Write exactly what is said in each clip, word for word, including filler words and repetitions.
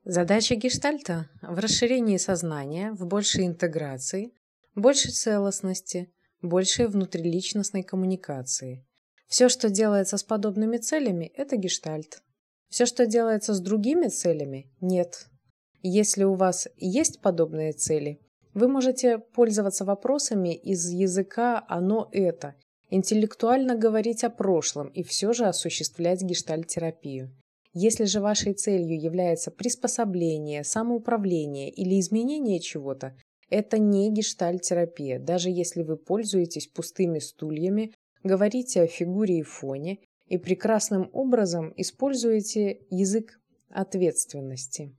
Задача гештальта в расширении сознания, в большей интеграции, большей целостности, большей внутриличностной коммуникации. Все, что делается с подобными целями, это гештальт. Все, что делается с другими целями, нет. Если у вас есть подобные цели, вы можете пользоваться вопросами из языка «оно-это», интеллектуально говорить о прошлом и все же осуществлять гештальт-терапию. Если же вашей целью является приспособление, самоуправление или изменение чего-то, это не гештальт-терапия, даже если вы пользуетесь пустыми стульями, говорите о фигуре и фоне и прекрасным образом используете язык ответственности.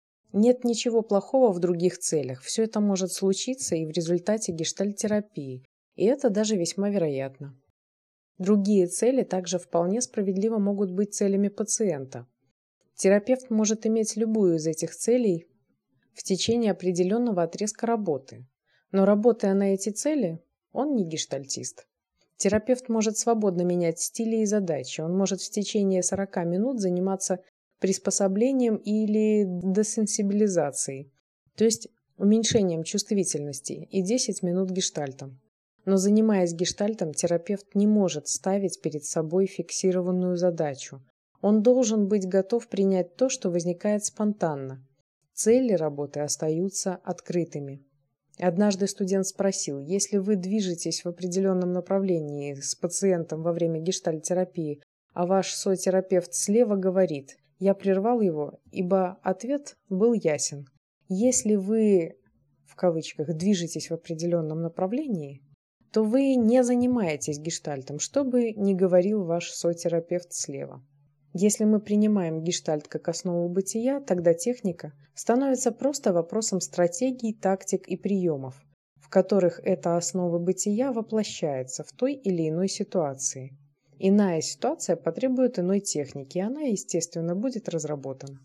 Нет ничего плохого в других целях, все это может случиться и в результате гештальт-терапии, и это даже весьма вероятно. Другие цели также вполне справедливо могут быть целями пациента. Терапевт может иметь любую из этих целей в течение определенного отрезка работы, но работая на эти цели, он не гештальтист. Терапевт может свободно менять стили и задачи, он может в течение сорока минут заниматься приспособлением или десенсибилизацией, то есть уменьшением чувствительности, и десять минут гештальтом. Но занимаясь гештальтом, терапевт не может ставить перед собой фиксированную задачу. Он должен быть готов принять то, что возникает спонтанно. Цели работы остаются открытыми. Однажды студент спросил: если вы движетесь в определенном направлении с пациентом во время гештальт-терапии, а ваш сотерапевт слева говорит, я прервал его, ибо ответ был ясен. Если вы, в кавычках, движетесь в определенном направлении, то вы не занимаетесь гештальтом, что бы ни говорил ваш сотерапевт слева. Если мы принимаем гештальт как основу бытия, тогда техника становится просто вопросом стратегий, тактик и приемов, в которых эта основа бытия воплощается в той или иной ситуации. Иная ситуация потребует иной техники, и она, естественно, будет разработана.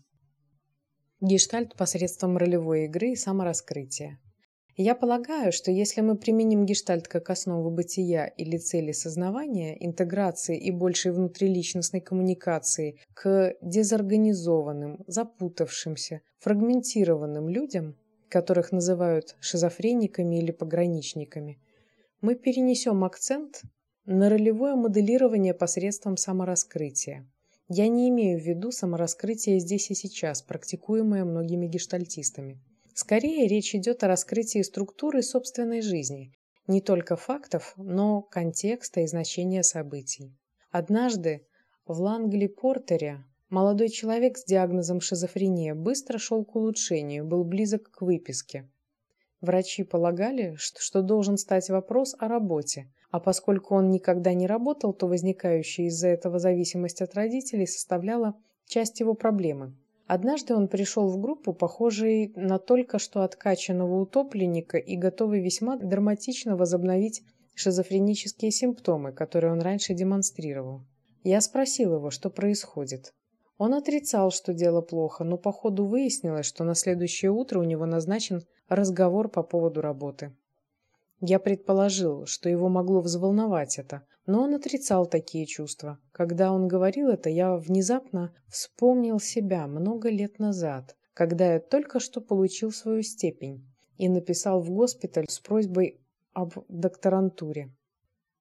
Гештальт посредством ролевой игры и самораскрытия. Я полагаю, что если мы применим гештальт как основу бытия или цели сознавания, интеграции и большей внутриличностной коммуникации к дезорганизованным, запутавшимся, фрагментированным людям, которых называют шизофрениками или пограничниками, мы перенесем акцент на ролевое моделирование посредством самораскрытия. Я не имею в виду самораскрытие здесь и сейчас, практикуемое многими гештальтистами. Скорее, речь идет о раскрытии структуры собственной жизни, не только фактов, но контекста и значения событий. Однажды в Лангли-Портере молодой человек с диагнозом шизофрения быстро шел к улучшению, был близок к выписке. Врачи полагали, что должен стать вопрос о работе, а поскольку он никогда не работал, то возникающая из-за этого зависимость от родителей составляла часть его проблемы. Однажды он пришел в группу, похожей на только что откачанного утопленника и готовый весьма драматично возобновить шизофренические симптомы, которые он раньше демонстрировал. Я спросил его, что происходит. Он отрицал, что дело плохо, но по ходу выяснилось, что на следующее утро у него назначен разговор по поводу работы. Я предположил, что его могло взволновать это, но он отрицал такие чувства. Когда он говорил это, я внезапно вспомнил себя много лет назад, когда я только что получил свою степень и написал в госпиталь с просьбой об докторантуре.